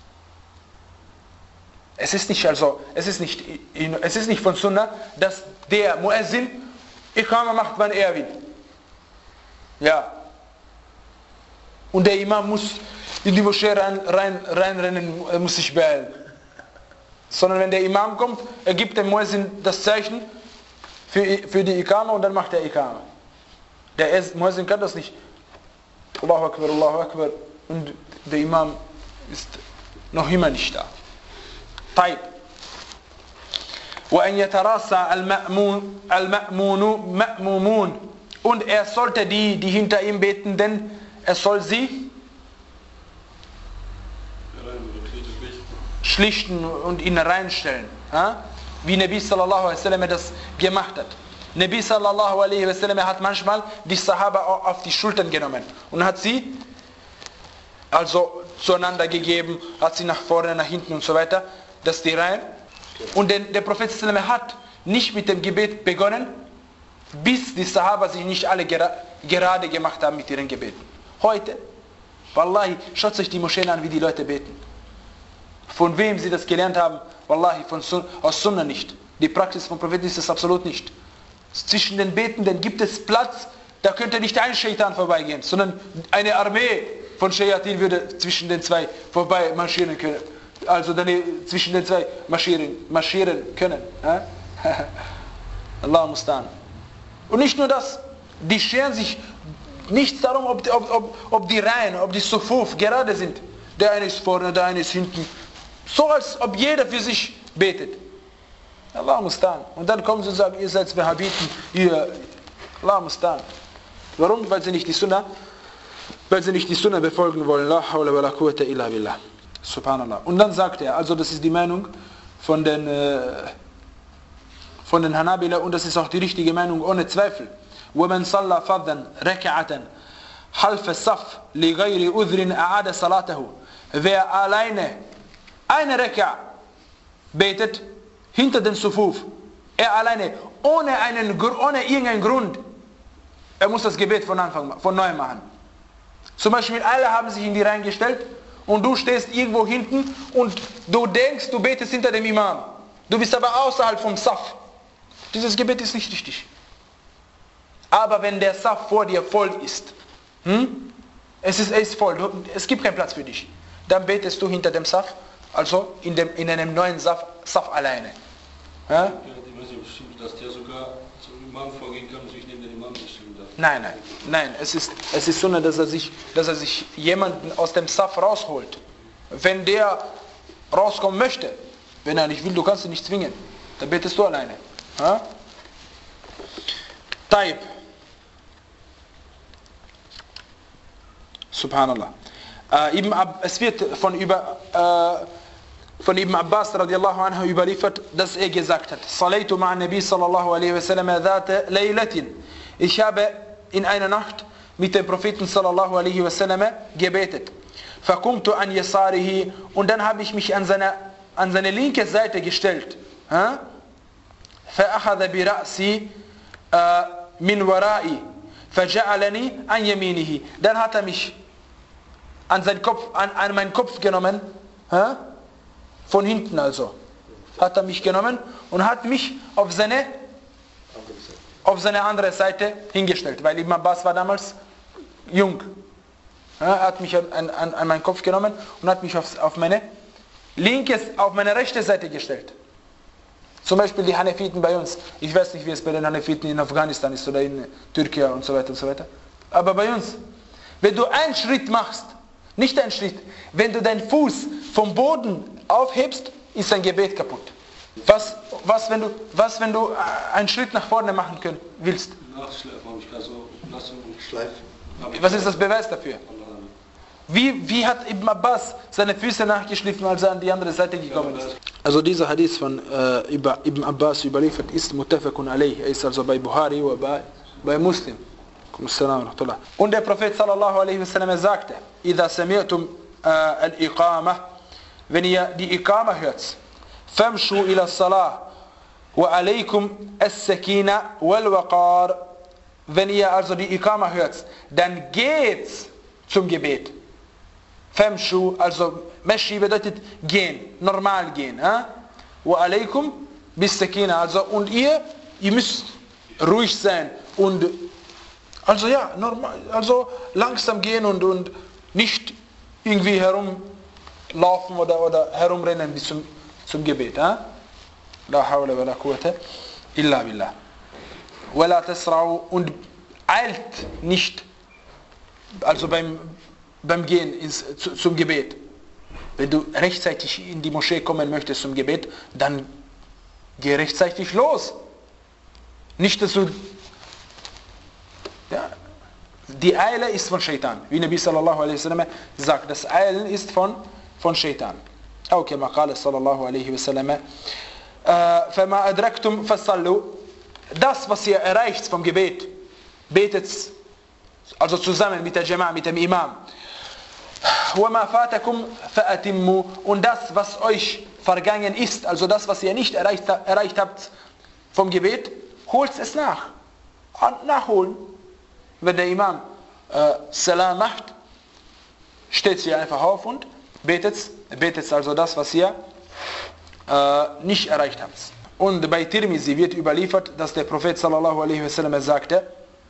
Es ist nicht also, es ist nicht, es ist nicht von Sunnah, dass der Muezzin Iqama macht, wann er will. Ja. Und der Imam muss in die Moschee rein, rein, reinrennen, er muss sich beeilen. Sondern wenn der Imam kommt, er gibt dem Muezzin das Zeichen für, für die Iqama und dann macht er Iqama. Der Muezzin kann das nicht. Allahu Akbar, Allahu Akbar. Und der Imam ist noch immer nicht da. Taib. وَأَنْ يَتَرَاسَى الْمَأْمُومُونَ und er sollte die, die hinter ihm beten, denn er soll sie schlichten und ihn reinstellen. Ja? Wie Nabi sallallahu alaihi wasallam das gemacht hat. Nabi sallallahu alaihi wasallam hat manchmal die Sahaba auf die Schultern genommen und hat sie also zueinander gegeben, hat sie nach vorne, nach hinten und so weiter, dass die rein. Und den, der Prophet sallallahu alaihi wasallam hat nicht mit dem Gebet begonnen, bis die Sahaba sich nicht alle gera gerade gemacht haben mit ihren Gebeten. Heute, wallahi, schaut euch die Moscheen an, wie die Leute beten. Von wem sie das gelernt haben, wallahi, von Sun aus Sunna nicht. Die Praxis vom Propheten ist es absolut nicht. Zwischen den Betenden gibt es Platz, da könnte nicht ein Shaitan vorbeigehen, sondern eine Armee von Shayatin würde zwischen den zwei vorbei marschieren können. Also dann zwischen den zwei marschieren, marschieren können. Allah mustan. Und nicht nur das, die scheren sich nichts darum, ob, ob, ob, ob die Reihen, ob die Sufuf gerade sind. Der eine ist vorne, der eine ist hinten. So als ob jeder für sich betet. Allah mustan. Und dann kommen sie und sagen, ihr seid Wahhabiten, ihr, Allah mustan. Warum? Weil sie nicht die Sunna, weil sie nicht die Sunna befolgen wollen. La hawla wa la quwwata illa billah. Subhanallah. Und dann sagt er, also das ist die Meinung von den, äh, von den Hanabila und das ist auch die richtige Meinung ohne Zweifel. وَمَنْ صَلَّى فَضًّا رَكَعَةً حَلْفَ الصَّفْ لِغَيْرِ أُذْرٍ أَعَادَ صَلَاتَهُ. Wer alleine eine Reka betet, hinter den Sufuf, er alleine, ohne, einen, ohne irgendeinen Grund, er muss das Gebet von Anfang, von neu machen. Zum Beispiel, alle haben sich in die Reihen gestellt und du stehst irgendwo hinten und du denkst, du betest hinter dem Imam. Du bist aber außerhalb vom Saf. Dieses Gebet ist nicht richtig. Aber wenn der Saf vor dir voll ist, hm? es ist, er ist voll, du, es gibt keinen Platz für dich, dann betest du hinter dem Saf, also in, dem, in einem neuen Saf, Saf alleine. Ja? Ja, ich weiß nicht, dass der sogar zum Imam vorgehen kann und sich neben den Imam bestimmen darf. Nein, nein, nein, es ist, es ist so, dass er, sich, dass er sich jemanden aus dem Saf rausholt. Wenn der rauskommen möchte, wenn er nicht will, du kannst ihn nicht zwingen, dann betest du alleine. Ja? Taib. Subhanallah. Äh, Ibn Ab, es wird von, über, äh, von Ibn Abbas radiallahu anhu überliefert, dass er gesagt hat, Salaitu ma'a Nabi sallallahu alaihi wasallam dhata laylatin. Ich habe in einer Nacht mit dem Propheten sallallahu alaihi wasallam gebetet. Fakumtu an yasarihi. Und dann habe ich mich an seine, an seine linke Seite gestellt. Fa'akhadha bi ra'si min wara'i. Faja'alani an yaminihi. Dann hat er mich an seinen Kopf, an, an meinen Kopf genommen, hä? Von hinten also, hat er mich genommen und hat mich auf seine, auf seine andere Seite hingestellt, weil Ibn Abbas war damals jung. Er hat mich an, an, an meinen Kopf genommen und hat mich auf, auf meine linke, auf meine rechte Seite gestellt. Zum Beispiel die Hanefiten bei uns. Ich weiß nicht, wie es bei den Hanefiten in Afghanistan ist oder in Türkei und so weiter und so weiter. Aber bei uns, wenn du einen Schritt machst, nicht einen Schritt, wenn du deinen Fuß vom Boden aufhebst, ist dein Gebet kaputt. Was, was, wenn, du, was wenn du einen Schritt nach vorne machen können, willst? Nachschleifen habe ich gerade so lassen und schleifen. Was ist das Beweis dafür? Wie, wie hat Ibn Abbas seine Füße nachgeschliffen, als er an die andere Seite gekommen ist? Also dieser Hadith von äh, Ibn Abbas überliefert ist Muttafaqun alayh. Er ist also bei Bukhari oder bei, bei Muslim. Und der Prophet sallallahu alaihi wasallam sagte, إِذَا سَمِعْتُمْ الْإِقَامَةِ, wenn ihr die Iqama hört, فَمْشُوا إِلَى الصَّلَاةِ وَعَلَيْكُمْ السَّكِينَةِ وَالْوَقَارِ. Wenn ihr also die Iqama hört, dann geht zum Gebet. Femshu, also Meshi bedeutet gehen, normal gehen. Wa alaykum bis Sakina, also und ihr, ihr müsst ruhig sein und also ja, normal, also langsam gehen und, und nicht irgendwie herumlaufen oder, oder herumrennen bis zum, zum Gebet. La hawla wa la quwwata illa billah. Wa la tasra'u, und eilt nicht, also beim beim Gehen ins, zu, zum Gebet. Wenn du rechtzeitig in die Moschee kommen möchtest zum Gebet, dann geh rechtzeitig los. Nicht, dass du... Ja, die Eile ist von Shaitan. Wie Nabi sallallahu alaihi wasallam sagt, das Eilen ist von, von Shaitan. Auch كما قال صلى الله عليه وسلم فما أدركتم فصلوا. Das, was ihr erreicht vom Gebet, betet also zusammen mit der Jama'a, mit dem Imam. وما فاتكم فأتموا. Und das, was euch vergangen ist, also das, was ihr nicht erreicht, erreicht habt vom Gebet, holt es nach. Nachholen. Wenn der Imam äh, Salam macht, steht sie einfach auf und betet, betet also das, was ihr äh, nicht erreicht habt. Und bei Tirmizi wird überliefert, dass der Prophet sallallahu alaihi wasallam sagte: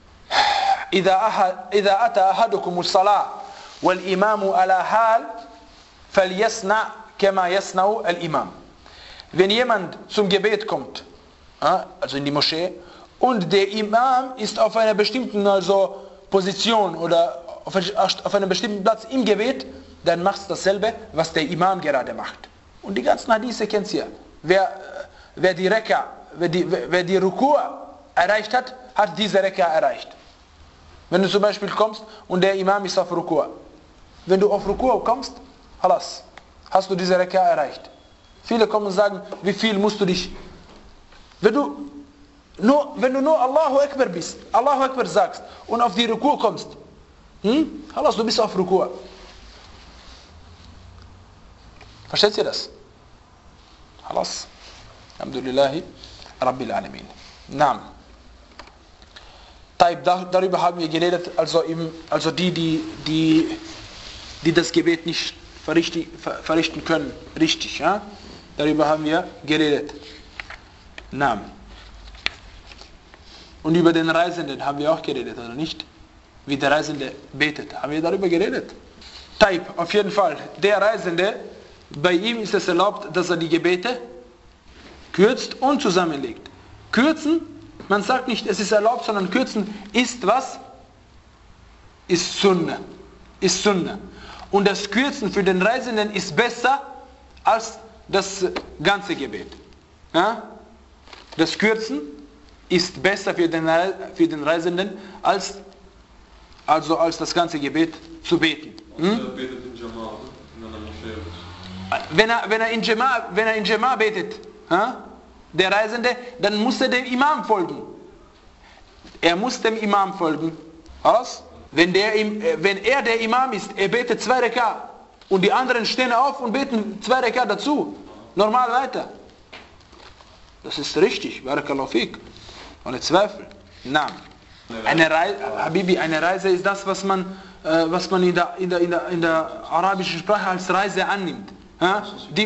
إذا أتى أحدكم الصلاة والإمام على حال فليصنع كما يصنع الإمام. Wenn jemand zum Gebet kommt, also in die Moschee, und der Imam ist auf einer bestimmten also Position oder auf, auf einem bestimmten Platz im Gebet, dann machst du dasselbe, was der Imam gerade macht. Und die ganzen Hadithe kennt ihr. Wer, wer die Rekka, wer die, wer die Ruku' erreicht hat, hat diese Rekka erreicht. Wenn du zum Beispiel kommst und der Imam ist auf Ruku'. Wenn du auf Ruku' kommst, halas, hast du diese Rekka erreicht. Viele kommen und sagen, wie viel musst du dich... Wenn du nur, wenn du nur Allahu Akbar bist, Allahu Akbar sagst und auf die Ruku' kommst, hm? halas, du bist auf Ruku'. Versteht ihr das? Halas. Alhamdulillahi Rabbil Alamin. Naam. Darüber haben wir geredet, also, im, also die, die, die, die das Gebet nicht verrichten, verrichten können, richtig, ja? Darüber haben wir geredet. Naam. Und über den Reisenden haben wir auch geredet, oder nicht? Wie der Reisende betet, haben wir darüber geredet. Taib, auf jeden Fall, der Reisende, bei ihm ist es erlaubt, dass er die Gebete kürzt und zusammenlegt. Kürzen, man sagt nicht, es ist erlaubt, sondern kürzen ist was? Ist Sunna. Ist Sunna. Und das Kürzen für den Reisenden ist besser als das ganze Gebet. Ja? Das Kürzen ist besser für den, für den Reisenden als, also als das ganze Gebet zu beten. Hm? Wenn er, wenn er in Jama'a, wenn er in Jama'a betet, ha? Der Reisende, dann muss er dem Imam folgen. Er muss dem Imam folgen. Was? Wenn, der, wenn er der Imam ist, er betet zwei Rek'a und die anderen stehen auf und beten zwei Rek'a dazu. Normal weiter. Das ist richtig. Barakallahu fik. Ohne Zweifel. Nein. Eine Reise, Habibi, eine Reise ist das, was man, äh, was man in, der, in, der, in, der, in der arabischen Sprache als Reise annimmt. Ja? Die,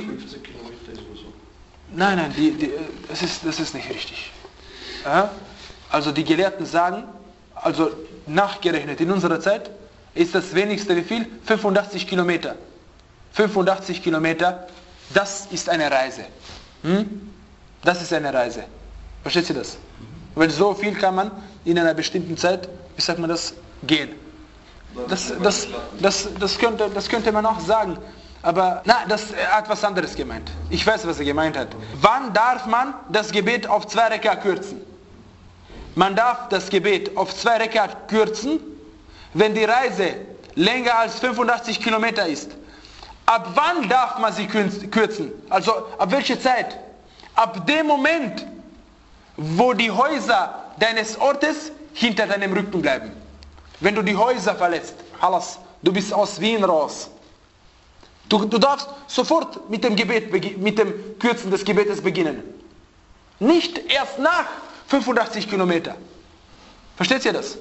nein, nein, die, die, das, ist, das ist nicht richtig. Ja? Also die Gelehrten sagen, also nachgerechnet in unserer Zeit, ist das wenigste wie viel? fünfundachtzig Kilometer. fünfundachtzig Kilometer, das ist eine Reise. Hm? Das ist eine Reise. Versteht ihr das? Weil so viel kann man in einer bestimmten Zeit, wie sagt man das, gehen. Das, das, das, das, könnte, das könnte man auch sagen. Aber na, das hat was anderes gemeint. Ich weiß, was er gemeint hat. Wann darf man das Gebet auf zwei Rek'a kürzen? Man darf das Gebet auf zwei Rek'a kürzen, wenn die Reise länger als fünfundachtzig Kilometer ist. Ab wann darf man sie kürzen? Also ab welcher Zeit? Ab dem Moment, wo die Häuser deines Ortes hinter deinem Rücken bleiben. Wenn du die Häuser verlässt, halas, du bist aus Wien raus. Du, du darfst sofort mit dem Gebet, mit dem Kürzen des Gebetes beginnen. Nicht erst nach fünfundachtzig Kilometer. Versteht ihr das?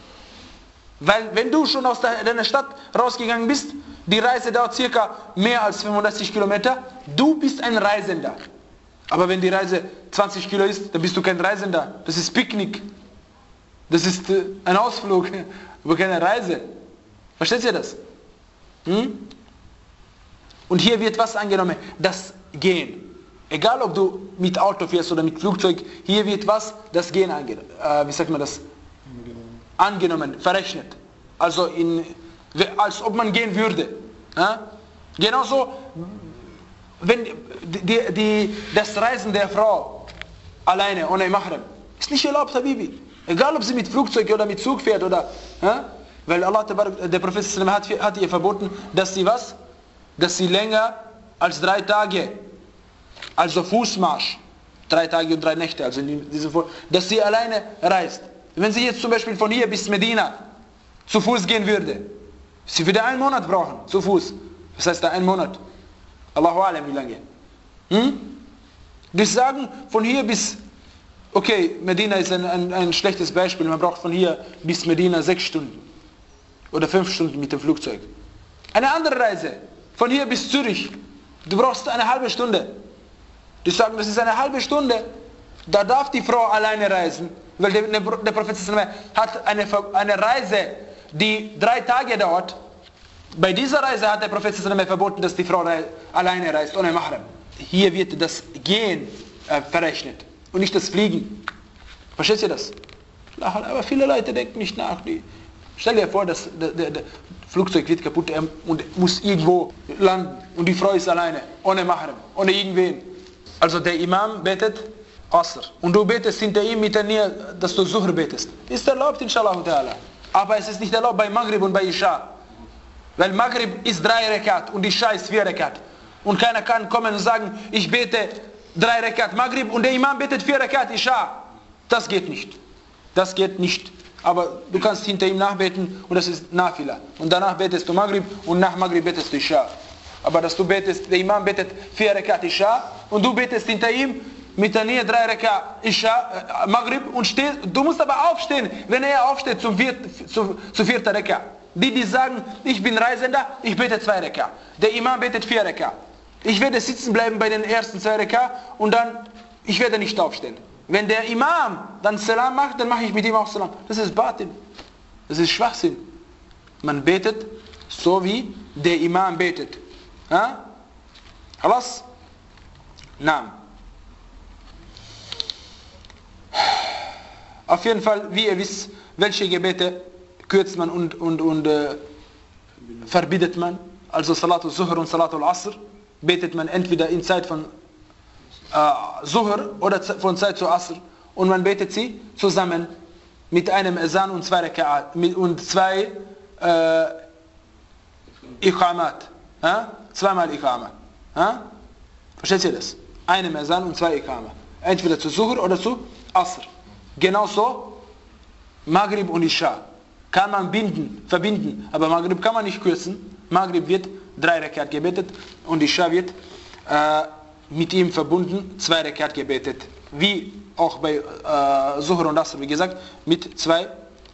Weil wenn du schon aus deiner Stadt rausgegangen bist, die Reise dauert circa mehr als fünfundachtzig Kilometer, du bist ein Reisender. Aber wenn die Reise zwanzig Kilo ist, dann bist du kein Reisender. Das ist Picknick. Das ist äh, ein Ausflug, aber keine Reise. Versteht ihr das? Hm? Und hier wird was angenommen? Das Gehen. Egal ob du mit Auto fährst oder mit Flugzeug, hier wird was? Das Gehen angenommen. Äh, wie sagt man das? Angenommen, verrechnet. Also in, als ob man gehen würde. Ja? Genauso, wenn die, die, das Reisen der Frau alleine, ohne Mahram. Ist nicht erlaubt, Habibi. Egal, ob sie mit Flugzeug oder mit Zug fährt oder, ja? Weil Allah, der Prophet hat, hat ihr verboten, dass sie was? Dass sie länger als drei Tage, also Fußmarsch, drei Tage und drei Nächte, also in diesem Fall, dass sie alleine reist. Wenn sie jetzt zum Beispiel von hier bis Medina zu Fuß gehen würde, sie würde einen Monat brauchen, zu Fuß. Was heißt da ein Monat? Allahu Alam, wie lange? Hm? Wir sagen, von hier bis, okay, Medina ist ein, ein, ein schlechtes Beispiel, man braucht von hier bis Medina sechs Stunden. Oder fünf Stunden mit dem Flugzeug. Eine andere Reise, von hier bis Zürich, du brauchst eine halbe Stunde. Die sagen, das ist eine halbe Stunde, da darf die Frau alleine reisen, weil der, der Prophet hat eine, eine Reise, die drei Tage dauert. Bei dieser Reise hat der Prophet verboten, dass die Frau alleine reist, ohne Mahram. Hier wird das Gehen äh, verrechnet und nicht das Fliegen. Versteht ihr das? Aber viele Leute denken nicht nach. Die Stell dir vor, dass der, der, der Flugzeug wird kaputt und muss irgendwo landen und die Frau ist alleine, ohne Mahram, ohne irgendwen. Also der Imam betet Asr und du betest hinter ihm mit der Nähe, dass du Zuhr betest. Ist erlaubt, inshallah ta'ala. Aber es ist nicht erlaubt bei Maghrib und bei Isha. Weil Maghrib ist drei Rekat und Isha ist vier Rekat. Und keiner kann kommen und sagen, ich bete drei Rekat Maghrib und der Imam betet vier Rekat Isha. Das geht nicht. Das geht nicht. Aber du kannst hinter ihm nachbeten und das ist Nafila. Und danach betest du Maghrib und nach Maghrib betest du Isha. Aber dass du betest, der Imam betet vier Rekat Isha und du betest hinter ihm mit der Nähe drei Rekat Isha, äh, Maghrib und stehst, du musst aber aufstehen, wenn er aufsteht zum viert, zu, zu vierter Rekat. Die, die sagen, ich bin Reisender, ich bete zwei Rekat. Der Imam betet vier Rekat. Ich werde sitzen bleiben bei den ersten zwei Rekat und dann, ich werde nicht aufstehen. Wenn der Imam dann Salam macht, dann mache ich mit ihm auch Salam. Das ist Batil. Das ist Schwachsinn. Man betet so wie der Imam betet. Ha? Halas? Naam. Auf jeden Fall, wie ihr wisst, welche Gebete kürzt man und, und, und äh, verbietet man. Also Salatul Zuhr und Salatul Asr betet man entweder in Zeit von äh, Zuhr oder von Zeit zu Asr. Und man betet sie zusammen mit einem Azan und zwei Raka'at und zwei äh, Iqamat. Ha? Zweimal Iqama. Ha? Versteht ihr das? Einem Azan und zwei Iqama. Entweder zu Zuhr oder zu Asr. Genauso Maghrib und Isha. Kann man binden, verbinden, aber Maghrib kann man nicht kürzen. Maghrib wird drei Rakat gebetet und Isha wird äh, mit ihm verbunden, zwei Rakat gebetet. Wie auch bei äh, Zuhr und Asr, wie gesagt, mit zwei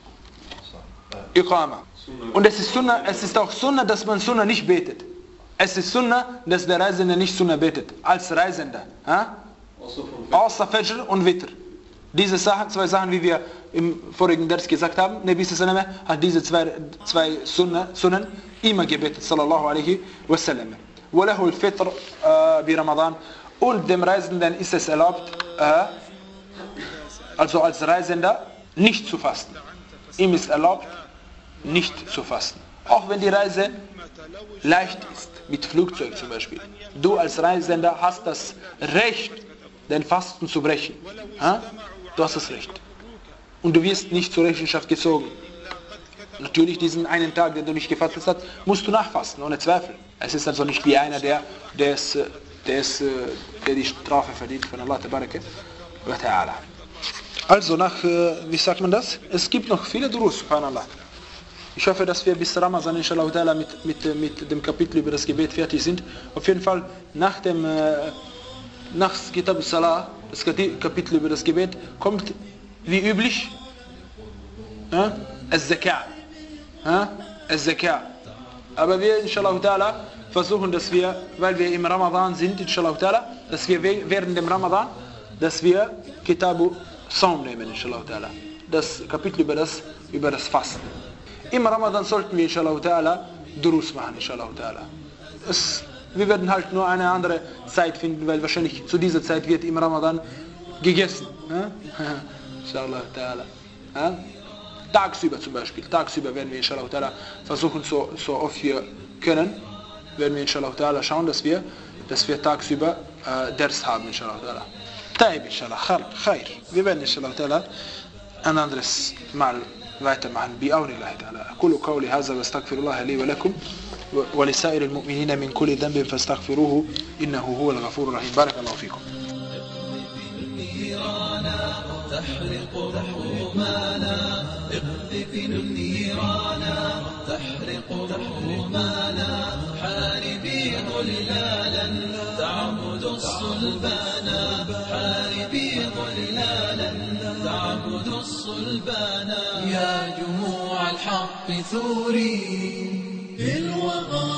Iqama. Und es ist Sunnah, es ist auch Sunnah, dass man Sunnah nicht betet. Es ist Sunnah, dass der Reisende nicht Sunnah betet, als Reisender. Ha? Außer Fajr und Witr. Diese Sachen, zwei Sachen, wie wir im vorigen Vers gesagt haben, Nabi sallallahu alaihi wasallam hat diese zwei, zwei Sunnah, Sunnen immer gebetet, sallallahu alaihi wasallam. وله الفطر برمضان. Und dem Reisenden ist es erlaubt, äh, also als Reisender, nicht zu fasten. Ihm ist erlaubt, nicht zu fasten. Auch wenn die Reise leicht ist, mit Flugzeug zum Beispiel. Du als Reisender hast das Recht, den Fasten zu brechen. Ha? Du hast das Recht. Und du wirst nicht zur Rechenschaft gezogen. Natürlich diesen einen Tag, den du nicht gefastet hast, musst du nachfasten, ohne Zweifel. Es ist also nicht wie einer, der, der, ist, der, ist, der die Strafe verdient von Allah Tabaraka wa Ta'ala. Also nach, wie sagt man das? Es gibt noch viele Durus, subhanallah. Ich hoffe, dass wir bis Ramazan inshallah ta'ala mit, mit, mit dem Kapitel über das Gebet fertig sind. Auf jeden Fall nach dem nach Kitab al-Salah, das Kapitel über das Gebet, kommt wie üblich ja, al-Zakah. Ja, al-Zakah. Aber wir inshallah ta'ala versuchen, dass wir, weil wir im Ramadan sind, inshallah ta'ala, dass wir während dem Ramadan, dass wir Kitabu Saum nehmen, inshallah ta'ala. Das Kapitel über das, über das Fasten. Im Ramadan sollten wir inshallah ta'ala Durus machen, inshallah ta'ala. Wir werden halt nur eine andere Zeit finden, weil wahrscheinlich zu dieser Zeit wird im Ramadan gegessen. Ja? Inshallah ta'ala. Ja? Tagsüber zum Beispiel. Tagsüber werden wir inshallah ta'ala versuchen, so, so oft wir können, werden wir inshallah ta'ala schauen, dass wir, dass wir tagsüber äh, Ders haben, inshallah ta'ala. طيب إن شاء الله خير خير بيبان إن شاء الله تعالى أنا أدرس مع weiter machen بعون الله تعالى. أقول قولي هذا واستغفر الله لي ولكم ولسائر المؤمنين من كل ذنب فاستغفروه إنه هو الغفور الرحيم. بارك الله فيكم. تحرق همومنا اقذف النيرانا تحرق همومنا حاربي ظلالا تعبد الصلبانا حاربي ظلالا تعبد الصلبانا يا جموع الحق ثوري بالوغى